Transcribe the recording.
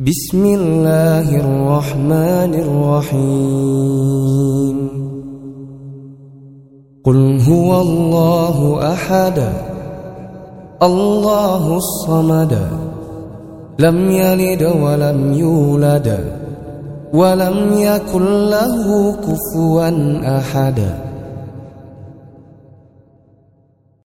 بسم الله الرحمن الرحيم قل هو الله أحد الله الصمد لم يلد ولم يولد ولم يكن له كفوا أحد